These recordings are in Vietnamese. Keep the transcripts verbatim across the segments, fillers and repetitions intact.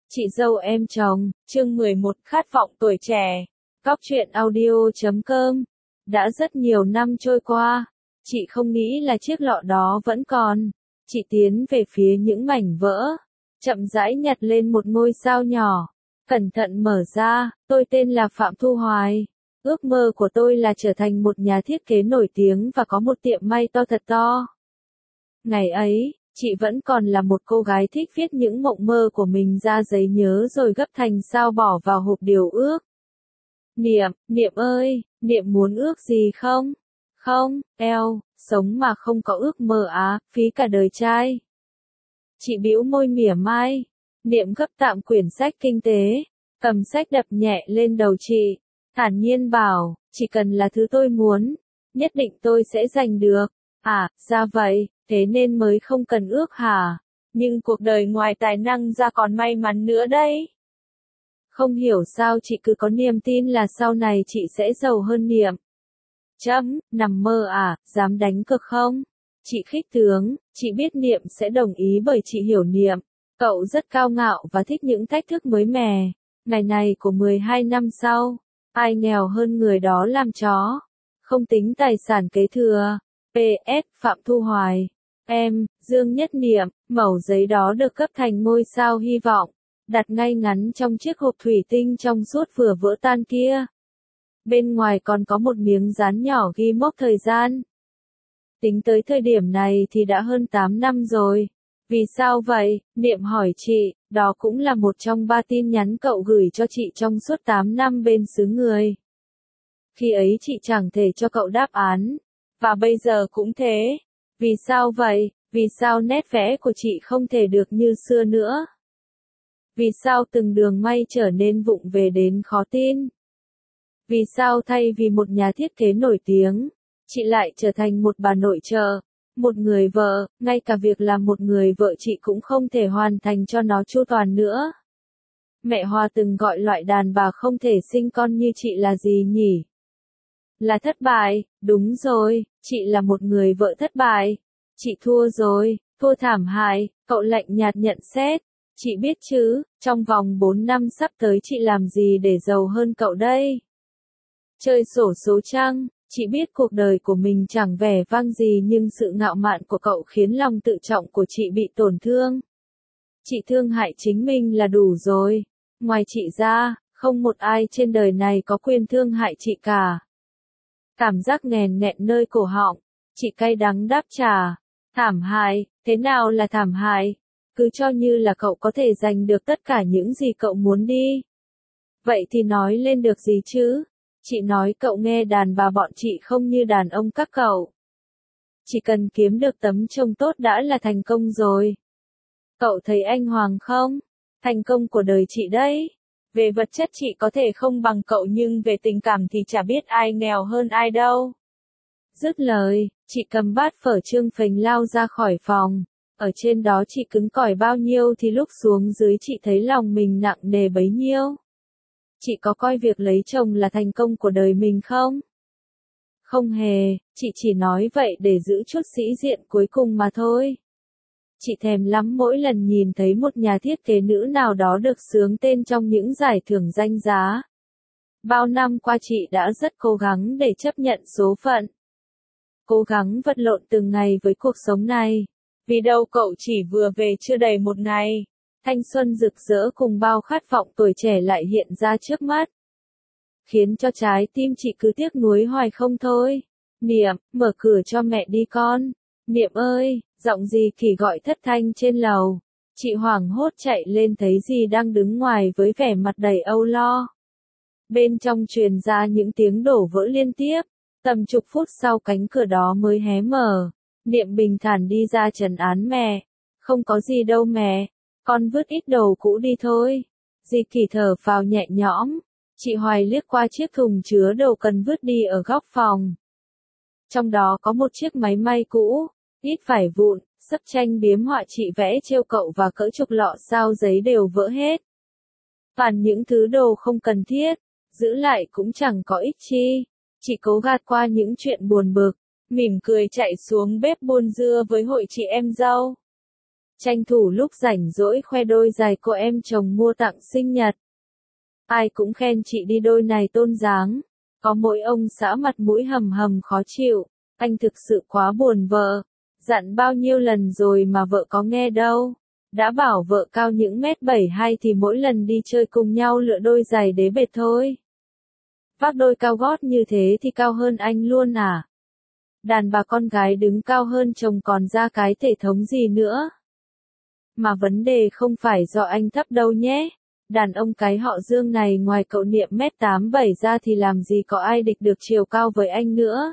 Chị dâu em chồng, chương mười một khát vọng tuổi trẻ. Góc truyện audio chấm com. Đã rất nhiều năm trôi qua, chị không nghĩ là chiếc lọ đó vẫn còn. Chị tiến về phía những mảnh vỡ, chậm rãi nhặt lên một ngôi sao nhỏ, cẩn thận mở ra. Tôi tên là Phạm Thu Hoài. Ước mơ của tôi là trở thành một nhà thiết kế nổi tiếng và có một tiệm may to thật to. Ngày ấy, chị vẫn còn là một cô gái thích viết những mộng mơ của mình ra giấy nhớ rồi gấp thành sao bỏ vào hộp điều ước. Niệm, Niệm ơi, Niệm muốn ước gì không? Không, eo, sống mà không có ước mơ á, phí cả đời trai. Chị bĩu môi mỉa mai. Niệm gấp tạm quyển sách kinh tế, cầm sách đập nhẹ lên đầu chị, thản nhiên bảo, chỉ cần là thứ tôi muốn, nhất định tôi sẽ giành được. À, ra vậy, thế nên mới không cần ước hả? Nhưng cuộc đời ngoài tài năng ra còn may mắn nữa đấy. Không hiểu sao chị cứ có niềm tin là sau này chị sẽ giàu hơn Niệm. Chấm, nằm mơ à, dám đánh cược không? Chị khích tướng, chị biết Niệm sẽ đồng ý bởi chị hiểu Niệm. Cậu rất cao ngạo và thích những thách thức mới mẻ. Ngày này của mười hai năm sau, ai nghèo hơn người đó làm chó. Không tính tài sản kế thừa. pê ét Phạm Thu Hoài. Em, Dương Nhất Niệm. Mẩu giấy đó được cấp thành ngôi sao hy vọng, đặt ngay ngắn trong chiếc hộp thủy tinh trong suốt vừa vỡ tan kia. Bên ngoài còn có một miếng dán nhỏ ghi mốc thời gian. Tính tới thời điểm này thì đã hơn tám năm rồi. Vì sao vậy? Niệm hỏi chị. Đó cũng là một trong ba tin nhắn cậu gửi cho chị trong suốt tám năm bên xứ người. Khi ấy chị chẳng thể cho cậu đáp án. Và bây giờ cũng thế. Vì sao vậy? Vì sao nét vẽ của chị không thể được như xưa nữa? Vì sao từng đường may trở nên vụng về đến khó tin? Vì sao thay vì một nhà thiết kế nổi tiếng, chị lại trở thành một bà nội trợ, một người vợ, ngay cả việc làm một người vợ chị cũng không thể hoàn thành cho nó chu toàn nữa? Mẹ Hoa từng gọi loại đàn bà không thể sinh con như chị là gì nhỉ? Là thất bại, đúng rồi, chị là một người vợ thất bại. Chị thua rồi, thua thảm hại, cậu lạnh nhạt nhận xét. Chị biết chứ, trong vòng bốn năm sắp tới chị làm gì để giàu hơn cậu đây? Chơi xổ số chăng? Chị biết cuộc đời của mình chẳng vẻ vang gì nhưng sự ngạo mạn của cậu khiến lòng tự trọng của chị bị tổn thương. Chị thương hại chính mình là đủ rồi. Ngoài chị ra, không một ai trên đời này có quyền thương hại chị cả. Cảm giác nghèn nghẹn nơi cổ họng, chị cay đắng đáp trả. Thảm hại, thế nào là thảm hại? Cứ cho như là cậu có thể giành được tất cả những gì cậu muốn đi. Vậy thì nói lên được gì chứ? Chị nói cậu nghe đàn bà bọn chị không như đàn ông các cậu. Chỉ cần kiếm được tấm chồng tốt đã là thành công rồi. Cậu thấy anh Hoàng không? Thành công của đời chị đấy. Về vật chất chị có thể không bằng cậu nhưng về tình cảm thì chả biết ai nghèo hơn ai đâu. Dứt lời, chị cầm bát phở trương phình lao ra khỏi phòng. Ở trên đó chị cứng cỏi bao nhiêu thì lúc xuống dưới chị thấy lòng mình nặng nề bấy nhiêu. Chị có coi việc lấy chồng là thành công của đời mình không? Không hề, chị chỉ nói vậy để giữ chút sĩ diện cuối cùng mà thôi. Chị thèm lắm mỗi lần nhìn thấy một nhà thiết kế nữ nào đó được xướng tên trong những giải thưởng danh giá. Bao năm qua chị đã rất cố gắng để chấp nhận số phận. Cố gắng vật lộn từng ngày với cuộc sống này. Vì đâu cậu chỉ vừa về chưa đầy một ngày. Thanh xuân rực rỡ cùng bao khát vọng tuổi trẻ lại hiện ra trước mắt. Khiến cho trái tim chị cứ tiếc nuối hoài không thôi. Niệm, mở cửa cho mẹ đi con. Niệm ơi, giọng gì kỳ gọi thất thanh trên lầu. Chị hoảng hốt chạy lên thấy dì đang đứng ngoài với vẻ mặt đầy âu lo. Bên trong truyền ra những tiếng đổ vỡ liên tiếp. Tầm chục phút sau cánh cửa đó mới hé mở. Niệm bình thản đi ra trấn án mẹ. Không có gì đâu mẹ. Con vứt ít đồ cũ đi thôi. Dì kỳ thở phào nhẹ nhõm. Chị Hoài liếc qua chiếc thùng chứa đồ cần vứt đi ở góc phòng. Trong đó có một chiếc máy may cũ, ít vải vụn, sấp tranh biếm họa chị vẽ trêu cậu và cỡ chục lọ sao giấy đều vỡ hết. Toàn những thứ đồ không cần thiết, giữ lại cũng chẳng có ích chi. Chị cố gạt qua những chuyện buồn bực, mỉm cười chạy xuống bếp buôn dưa với hội chị em dâu. tranh thủ lúc rảnh rỗi khoe đôi giày cô em chồng mua tặng sinh nhật. Ai cũng khen chị đi đôi này tôn dáng, có mỗi ông xã mặt mũi hầm hầm khó chịu, anh thực sự quá buồn vợ, dặn bao nhiêu lần rồi mà vợ có nghe đâu. Đã bảo vợ cao những mét bảy hai thì mỗi lần đi chơi cùng nhau lựa đôi giày đế bệt thôi. Vác đôi cao gót như thế thì cao hơn anh luôn à? Đàn bà con gái đứng cao hơn chồng còn ra cái thể thống gì nữa? Mà vấn đề không phải do anh thấp đâu nhé. Đàn ông cái họ Dương này ngoài cậu Niệm mét tám bảy ra thì làm gì có ai địch được chiều cao với anh nữa.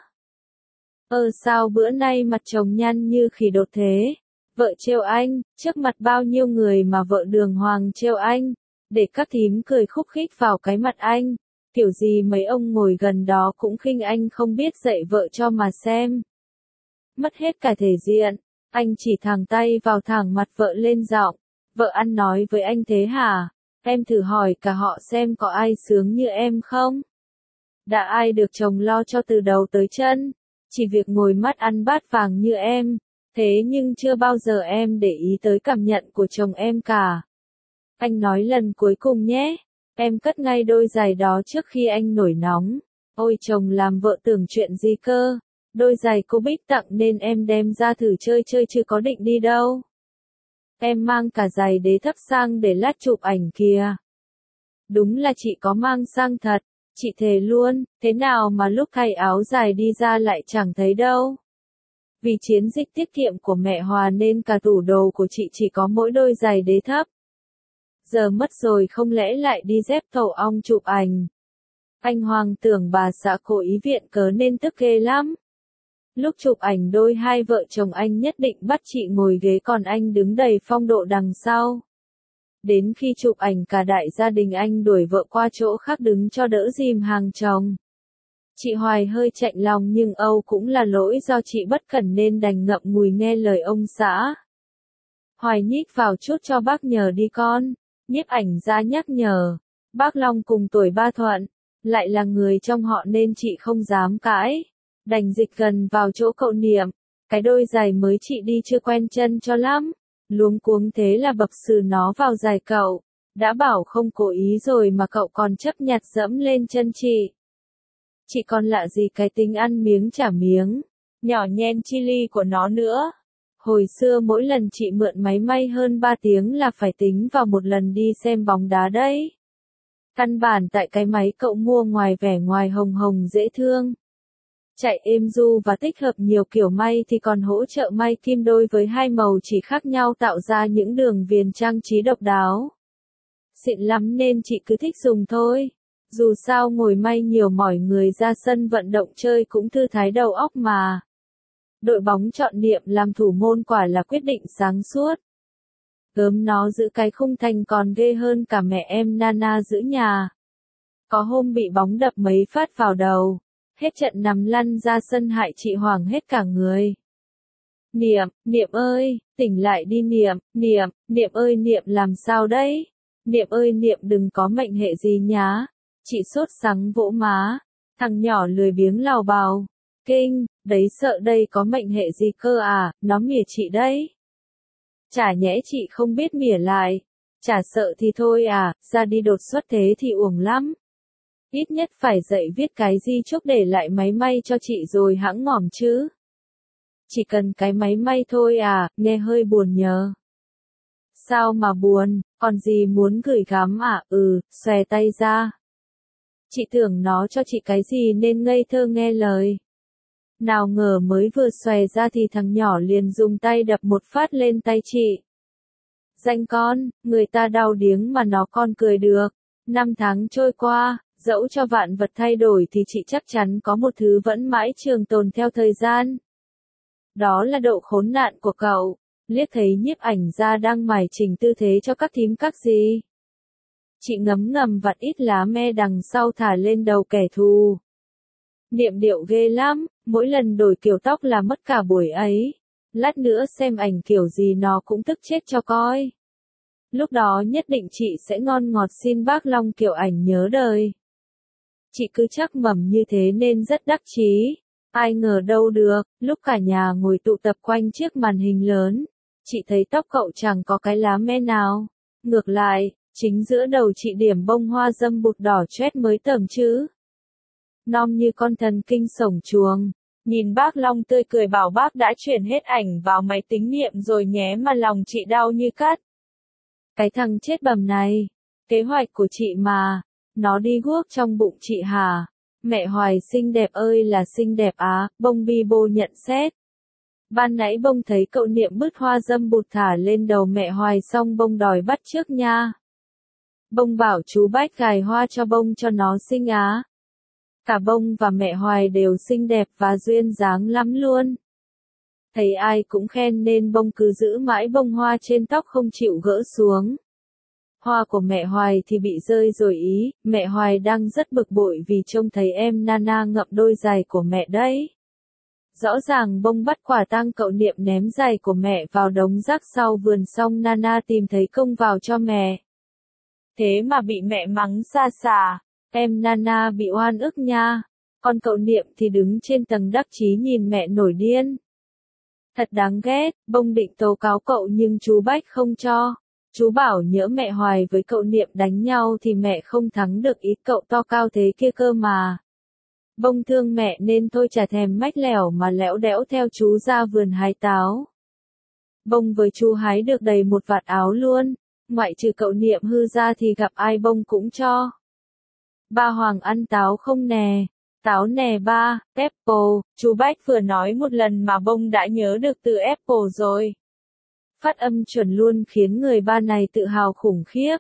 Ơ sao bữa nay mặt chồng nhăn như khỉ đột thế? Vợ trêu anh, trước mặt bao nhiêu người mà vợ đường hoàng trêu anh, để các thím cười khúc khích vào cái mặt anh, kiểu gì mấy ông ngồi gần đó cũng khinh anh không biết dạy vợ cho mà xem. Mất hết cả thể diện, anh chỉ thẳng tay vào thẳng mặt vợ lên giọng, vợ ăn nói với anh thế hả? Em thử hỏi cả họ xem có ai sướng như em không? Đã ai được chồng lo cho từ đầu tới chân, chỉ việc ngồi mắt ăn bát vàng như em. Thế nhưng chưa bao giờ em để ý tới cảm nhận của chồng em cả. Anh nói lần cuối cùng nhé. Em cất ngay đôi giày đó trước khi anh nổi nóng. Ôi chồng làm vợ tưởng chuyện gì cơ. Đôi giày cô Bích tặng nên em đem ra thử chơi chơi chứ có định đi đâu. Em mang cả giày đế thấp sang để lát chụp ảnh kìa. Đúng là chị có mang sang thật. Chị thề luôn, thế nào mà lúc thay áo dài đi ra lại chẳng thấy đâu. Vì chiến dịch tiết kiệm của mẹ Hòa nên cả tủ đồ của chị chỉ có mỗi đôi giày đế thấp. Giờ mất rồi không lẽ lại đi dép thổ ong chụp ảnh. Anh Hoàng tưởng bà xã cố ý viện cớ nên tức ghê lắm. Lúc chụp ảnh đôi hai vợ chồng anh nhất định bắt chị ngồi ghế còn anh đứng đầy phong độ đằng sau. Đến khi chụp ảnh cả đại gia đình anh đuổi vợ qua chỗ khác đứng cho đỡ dìm hàng chồng. Chị Hoài hơi chạnh lòng nhưng âu cũng là lỗi do chị bất cẩn nên đành ngậm ngùi nghe lời ông xã. Hoài nhích vào chút cho bác nhờ đi con, nhiếp ảnh ra nhắc nhở. Bác Long cùng tuổi ba Thuận, lại là người trong họ nên chị không dám cãi. Đành dịch gần vào chỗ cậu Niệm, cái đôi giày mới chị đi chưa quen chân cho lắm. Luống cuống thế là bập xừ nó vào giày cậu, đã bảo không cố ý rồi mà cậu còn chấp nhặt dẫm lên chân chị. Chị còn lạ gì cái tính ăn miếng trả miếng, nhỏ nhen chili của nó nữa. Hồi xưa mỗi lần chị mượn máy may hơn ba tiếng là phải tính vào một lần đi xem bóng đá đấy. Căn bản tại cái máy cậu mua ngoài vẻ ngoài hồng hồng dễ thương. Chạy êm du và tích hợp nhiều kiểu may thì còn hỗ trợ may kim đôi với hai màu chỉ khác nhau tạo ra những đường viền trang trí độc đáo. Xịn lắm nên chị cứ thích dùng thôi. Dù sao ngồi may nhiều mỏi người ra sân vận động chơi cũng thư thái đầu óc mà. Đội bóng chọn Niệm làm thủ môn quả là quyết định sáng suốt. Gớm nó giữ cái khung thành còn ghê hơn cả mẹ em Nana giữ nhà. Có hôm bị bóng đập mấy phát vào đầu. Hết trận nằm lăn ra sân hại chị hoảng hết cả người. Niệm, Niệm ơi, tỉnh lại đi Niệm, Niệm, Niệm ơi Niệm làm sao đấy? Niệm ơi Niệm đừng có mệnh hệ gì nhá. Chị sốt sắng vỗ má. Thằng nhỏ lười biếng lào bào. Kinh, đấy sợ đây có mệnh hệ gì cơ à, nó mỉa chị đấy. Chả nhẽ chị không biết mỉa lại. Chả sợ thì thôi à, ra đi đột xuất thế thì uổng lắm. Ít nhất phải dạy viết cái di chúc để lại máy may cho chị rồi hẵng ngỏm chứ. Chỉ cần cái máy may thôi à, nghe hơi buồn nhờ. Sao mà buồn, còn gì muốn gửi gắm à, ừ, xòe tay ra. Chị tưởng nó cho chị cái gì nên ngây thơ nghe lời. Nào ngờ mới vừa xòe ra thì thằng nhỏ liền dùng tay đập một phát lên tay chị. Danh con, người ta đau điếng mà nó còn cười được. Năm tháng trôi qua, dẫu cho vạn vật thay đổi thì chị chắc chắn có một thứ vẫn mãi trường tồn theo thời gian. Đó là độ khốn nạn của cậu. Liếc thấy nhiếp ảnh ra đang mải chỉnh tư thế cho các thím các gì. Chị ngấm ngầm vặt ít lá me đằng sau thả lên đầu kẻ thù. Niệm điệu ghê lắm, mỗi lần đổi kiểu tóc là mất cả buổi ấy. Lát nữa xem ảnh kiểu gì nó cũng tức chết cho coi. Lúc đó nhất định chị sẽ ngon ngọt xin bác Long kiểu ảnh nhớ đời. Chị cứ chắc mẩm như thế nên rất đắc chí. Ai ngờ đâu được, lúc cả nhà ngồi tụ tập quanh chiếc màn hình lớn. chị thấy tóc cậu chẳng có cái lá me nào. Ngược lại, chính giữa đầu chị điểm bông hoa dâm bụt đỏ chét mới tởm chứ. Non như con thần kinh sổng chuồng. Nhìn bác Long tươi cười bảo bác đã chuyển hết ảnh vào máy tính niệm rồi nhé mà lòng chị đau như cắt. Cái thằng chết bầm này, kế hoạch của chị mà, nó đi guốc trong bụng chị hả? Mẹ Hoài xinh đẹp ơi là xinh đẹp á, bông bi bô nhận xét. Ban nãy bông thấy cậu niệm bứt hoa dâm bụt thả lên đầu mẹ Hoài xong bông đòi bắt trước nha. Bông bảo chú Bách gài hoa cho bông cho nó xinh á. Cả bông và mẹ Hoài đều xinh đẹp và duyên dáng lắm luôn. Thấy ai cũng khen nên bông cứ giữ mãi bông hoa trên tóc không chịu gỡ xuống. Hoa của mẹ Hoài thì bị rơi rồi ý, mẹ Hoài đang rất bực bội vì trông thấy em Nana ngậm đôi giày của mẹ đấy. Rõ ràng bông bắt quả tang cậu niệm ném giày của mẹ vào đống rác sau vườn xong Nana tìm thấy công vào cho mẹ. Thế mà bị mẹ mắng xa xả, em Nana bị oan ức nha, còn cậu niệm thì đứng trên tầng đắc chí nhìn mẹ nổi điên. Thật đáng ghét, bông định tố cáo cậu nhưng chú Bách không cho. Chú bảo nhỡ mẹ Hoài với cậu niệm đánh nhau thì mẹ không thắng được ý cậu to cao thế kia cơ mà. Bông thương mẹ nên thôi chả thèm mách lẻo mà lẽo đẽo theo chú ra vườn hái táo. Bông với chú hái được đầy một vạt áo luôn, ngoại trừ cậu niệm hư ra thì gặp ai bông cũng cho. Ba Hoàng ăn táo không nè? Táo nè ba, Apple, chú Bách vừa nói một lần mà bông đã nhớ được từ Apple rồi. Phát âm chuẩn luôn khiến người ba này tự hào khủng khiếp.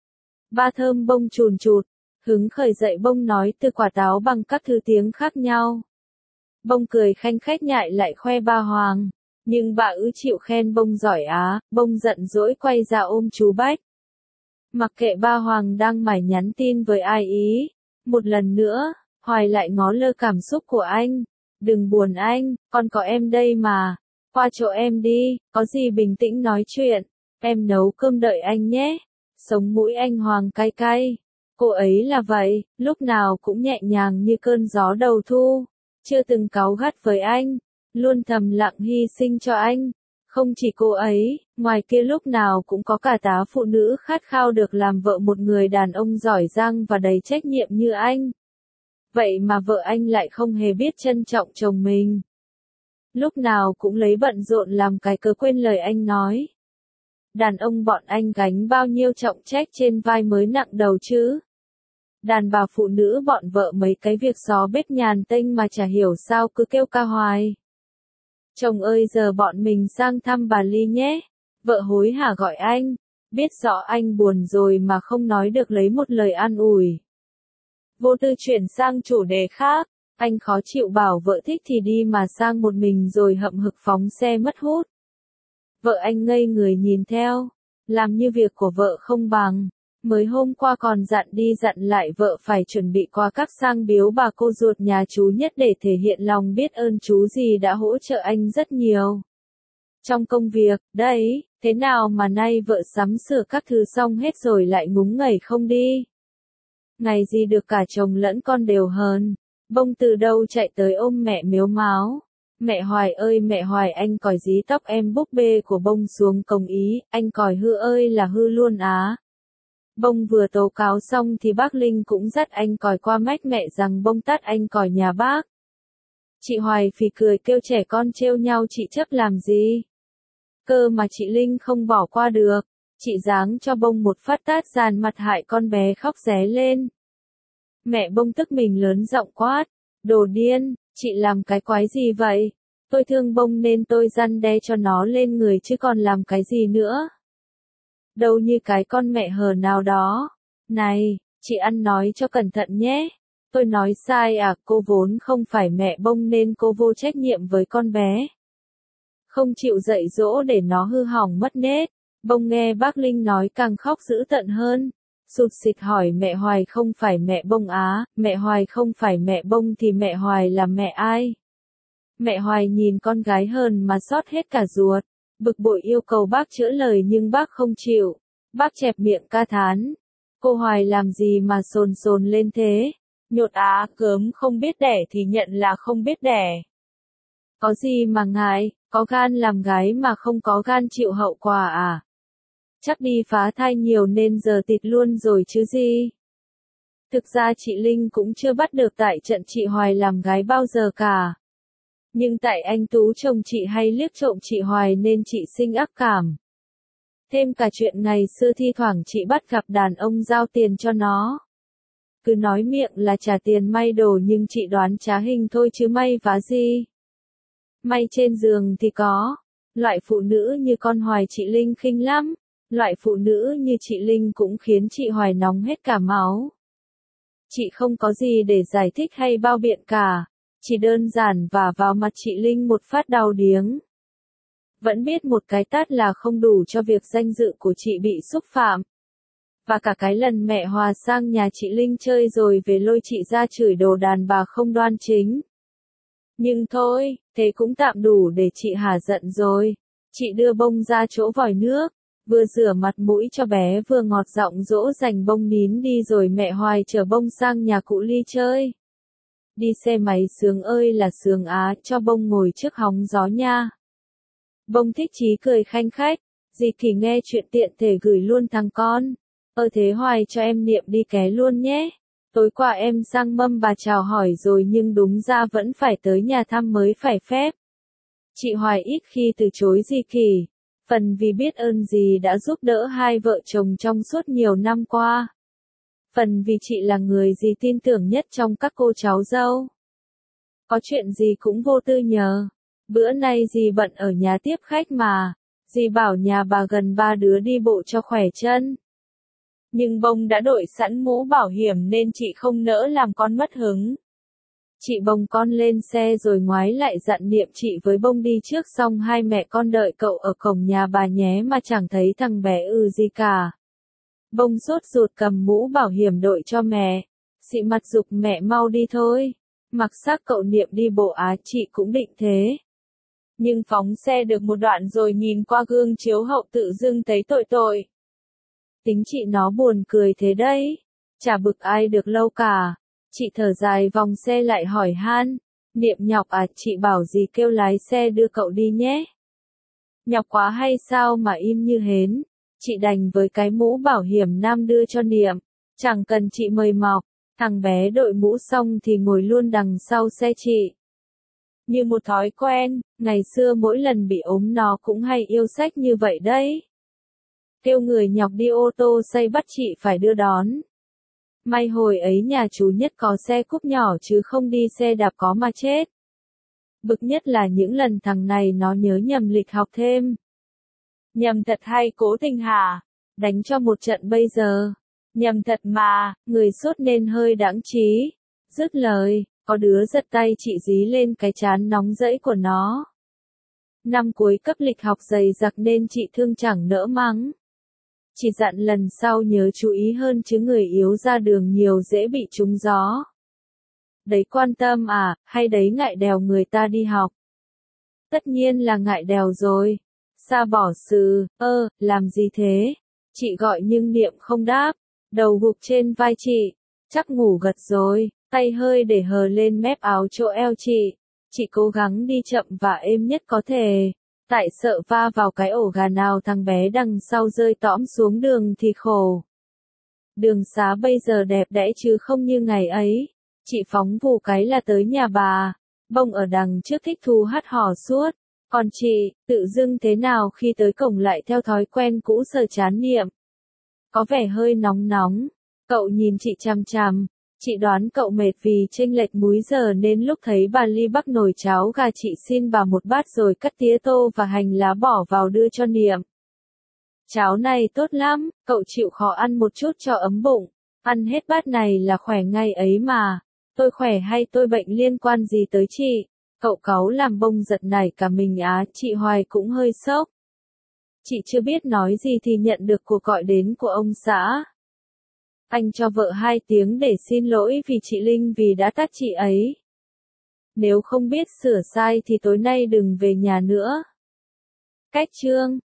Ba thơm bông chùn chụt, hứng khởi dậy bông nói từ quả táo bằng các thứ tiếng khác nhau. Bông cười khanh khách nhại lại khoe ba Hoàng, nhưng bà ư chịu khen bông giỏi á, bông giận dỗi quay ra ôm chú Bách. Mặc kệ ba Hoàng đang mải nhắn tin với ai ý, một lần nữa, Hoài lại ngó lơ cảm xúc của anh. Đừng buồn anh, con có em đây mà. Qua chỗ em đi, có gì bình tĩnh nói chuyện. Em nấu cơm đợi anh nhé. Sống mũi anh Hoàng cay cay. Cô ấy là vậy, lúc nào cũng nhẹ nhàng như cơn gió đầu thu. Chưa từng cáu gắt với anh. Luôn thầm lặng hy sinh cho anh. Không chỉ cô ấy, ngoài kia lúc nào cũng có cả tá phụ nữ khát khao được làm vợ một người đàn ông giỏi giang và đầy trách nhiệm như anh. Vậy mà vợ anh lại không hề biết trân trọng chồng mình. Lúc nào cũng lấy bận rộn làm cái cớ quên lời anh nói. Đàn ông bọn anh gánh bao nhiêu trọng trách trên vai mới nặng đầu chứ. Đàn bà phụ nữ bọn vợ mấy cái việc xó bếp nhàn tênh mà chả hiểu sao cứ kêu ca hoài. Chồng ơi giờ bọn mình sang thăm bà Ly nhé. Vợ hối hả gọi anh. Biết rõ anh buồn rồi mà không nói được lấy một lời an ủi. Vô tư chuyển sang chủ đề khác. Anh khó chịu bảo vợ thích thì đi mà sang một mình rồi hậm hực phóng xe mất hút. Vợ anh ngây người nhìn theo. Làm như việc của vợ không bằng. Mới hôm qua còn dặn đi dặn lại vợ phải chuẩn bị quà cáp sang biếu bà cô ruột nhà chú Nhất để thể hiện lòng biết ơn chú gì đã hỗ trợ anh rất nhiều. Trong công việc, đấy, thế nào mà nay vợ sắm sửa các thứ xong hết rồi lại ngúng ngẩy không đi. Ngày gì được cả chồng lẫn con đều hờn. Bông từ đâu chạy tới ôm mẹ mếu máo. Mẹ Hoài ơi mẹ Hoài anh còi dí tóc em búp bê của bông xuống cổng ý, anh còi hư ơi là hư luôn á. Bông vừa tố cáo xong thì bác Linh cũng dắt anh còi qua mách mẹ rằng bông tắt anh còi nhà bác. Chị Hoài phì cười kêu trẻ con trêu nhau chị chấp làm gì. Cơ mà chị Linh không bỏ qua được. Chị giáng cho bông một phát tát dàn mặt hại con bé khóc ré lên. Mẹ bông tức mình lớn giọng quát. Đồ điên, chị làm cái quái gì vậy? Tôi thương bông nên tôi răn đe cho nó lên người chứ còn làm cái gì nữa. Đâu như cái con mẹ hờ nào đó. Này, chị ăn nói cho cẩn thận nhé. Tôi nói sai à, cô vốn không phải mẹ bông nên cô vô trách nhiệm với con bé. Không chịu dạy dỗ để nó hư hỏng mất nết. Bông nghe bác Linh nói càng khóc dữ tợn hơn. Sụt sịt hỏi mẹ Hoài không phải mẹ bông á, mẹ Hoài không phải mẹ bông thì mẹ Hoài là mẹ ai? Mẹ Hoài nhìn con gái hờn mà xót hết cả ruột. Bực bội yêu cầu bác chữa lời nhưng bác không chịu. Bác chẹp miệng ca thán. Cô Hoài làm gì mà sồn sồn lên thế? Nhột á, gớm không biết đẻ thì nhận là không biết đẻ. Có gì mà ngại, Có gan làm gái mà không có gan chịu hậu quả à? Chắc đi phá thai nhiều nên giờ tịt luôn rồi chứ gì. Thực ra chị Linh cũng chưa bắt được tại trận chị Hoài làm gái bao giờ cả. Nhưng tại anh Tú chồng chị hay liếc trộm chị Hoài nên chị sinh ác cảm. Thêm cả chuyện ngày xưa thi thoảng chị bắt gặp đàn ông giao tiền cho nó. Cứ nói miệng là trả tiền may đồ nhưng chị đoán trá hình thôi chứ may vá gì. May trên giường thì có. Loại phụ nữ như con Hoài chị Linh khinh lắm. Loại phụ nữ như chị Linh cũng khiến chị Hoài nóng hết cả máu. Chị không có gì để giải thích hay bao biện cả. Chỉ đơn giản vả vào mặt chị Linh một phát đau điếng. Vẫn biết một cái tát là không đủ cho việc danh dự của chị bị xúc phạm. Và cả cái lần mẹ Hòa sang nhà chị Linh chơi rồi về lôi chị ra chửi đồ đàn bà không đoan chính. Nhưng thôi, thế cũng tạm đủ để chị hả giận rồi. Chị đưa bông ra chỗ vòi nước, vừa rửa mặt mũi cho bé vừa ngọt giọng dỗ dành bông nín đi rồi mẹ Hoài chở bông sang nhà cụ Ly chơi. Đi xe máy sướng ơi là sướng á, cho bông ngồi trước hóng gió nha. Bông thích chí cười khanh khách, dì Kỳ nghe chuyện tiện thể gửi luôn thằng con. Ơ thế Hoài cho em niệm đi ké luôn nhé. Tối qua em sang mâm bà chào hỏi rồi nhưng đúng ra vẫn phải tới nhà thăm mới phải phép. Chị Hoài ít khi từ chối dì Kỳ, phần vì biết ơn dì đã giúp đỡ hai vợ chồng trong suốt nhiều năm qua. Phần vì chị là người dì tin tưởng nhất trong các cô cháu dâu. Có chuyện gì cũng vô tư nhờ. Bữa nay dì bận ở nhà tiếp khách mà. Dì bảo nhà bà gần ba đứa đi bộ cho khỏe chân. Nhưng bông đã đội sẵn mũ bảo hiểm nên chị không nỡ làm con mất hứng. Chị bồng con lên xe rồi ngoái lại dặn niệm chị với bông đi trước xong hai mẹ con đợi cậu ở cổng nhà bà nhé mà chẳng thấy thằng bé ừ gì cả. Bông sốt ruột cầm mũ bảo hiểm đội cho mẹ. Xị mặt giục mẹ mau đi thôi. Mặc xác cậu niệm đi bộ á chị cũng định thế. Nhưng phóng xe được một đoạn rồi nhìn qua gương chiếu hậu tự dưng thấy tội tội. Tính chị nó buồn cười thế đấy. Chả bực ai được lâu cả. Chị thở dài vòng xe lại hỏi han. Niệm nhọc à, chị bảo gì kêu lái xe đưa cậu đi nhé. Nhọc quá hay sao mà im như hến. Chị đành với cái mũ bảo hiểm nam đưa cho Niệm. Chẳng cần chị mời mọc. Thằng bé đội mũ xong thì ngồi luôn đằng sau xe chị. Như một thói quen, ngày xưa mỗi lần bị ốm nó cũng hay yêu sách như vậy đấy. Kêu người nhọc đi ô tô xây bắt chị phải đưa đón. May hồi ấy nhà chú Nhất có xe cúp nhỏ chứ không đi xe đạp có mà chết. Bực nhất là những lần thằng này nó nhớ nhầm lịch học thêm. Nhầm thật hay cố tình hả? Đánh cho một trận bây giờ. Nhầm thật mà, người sốt nên hơi đãng trí. Dứt lời, có đứa giật tay chị dí lên cái trán nóng rẫy của nó. Năm cuối cấp lịch học dày dặc nên chị thương chẳng nỡ mắng. Chỉ dặn lần sau nhớ chú ý hơn chứ người yếu ra đường nhiều dễ bị trúng gió. Đấy quan tâm à, hay đấy ngại đèo người ta đi học? Tất nhiên là ngại đèo rồi. Sa bỏ sừ, ơ, làm gì thế? Chị gọi nhưng Niệm không đáp. Đầu gục trên vai chị. Chắc ngủ gật rồi, tay hơi để hờ lên mép áo chỗ eo chị. Chị cố gắng đi chậm và êm nhất có thể. Tại sợ va vào cái ổ gà nào thằng bé đằng sau rơi tõm xuống đường thì khổ. Đường xá bây giờ đẹp đẽ chứ không như ngày ấy. Chị phóng vù cái là tới nhà bà. Bông ở đằng trước thích thú hát hò suốt. Còn chị, tự dưng thế nào khi tới cổng lại theo thói quen cũ sờ chán Niệm. Có vẻ hơi nóng nóng. Cậu nhìn chị chằm chằm. Chị đoán cậu mệt vì chênh lệch múi giờ nên lúc thấy bà Ly bắc nồi cháo gà chị xin bà một bát rồi cắt tía tô và hành lá bỏ vào đưa cho Niệm. Cháo này tốt lắm, cậu chịu khó ăn một chút cho ấm bụng. Ăn hết bát này là khỏe ngay ấy mà. Tôi khỏe hay tôi bệnh liên quan gì tới chị? Cậu cáu làm bông giật nảy cả mình á, chị Hoài cũng hơi sốc. Chị chưa biết nói gì thì nhận được cuộc gọi đến của ông xã. Anh cho vợ hai tiếng để xin lỗi vì chị Linh vì đã tát chị ấy. Nếu không biết sửa sai thì tối nay đừng về nhà nữa. Cách chương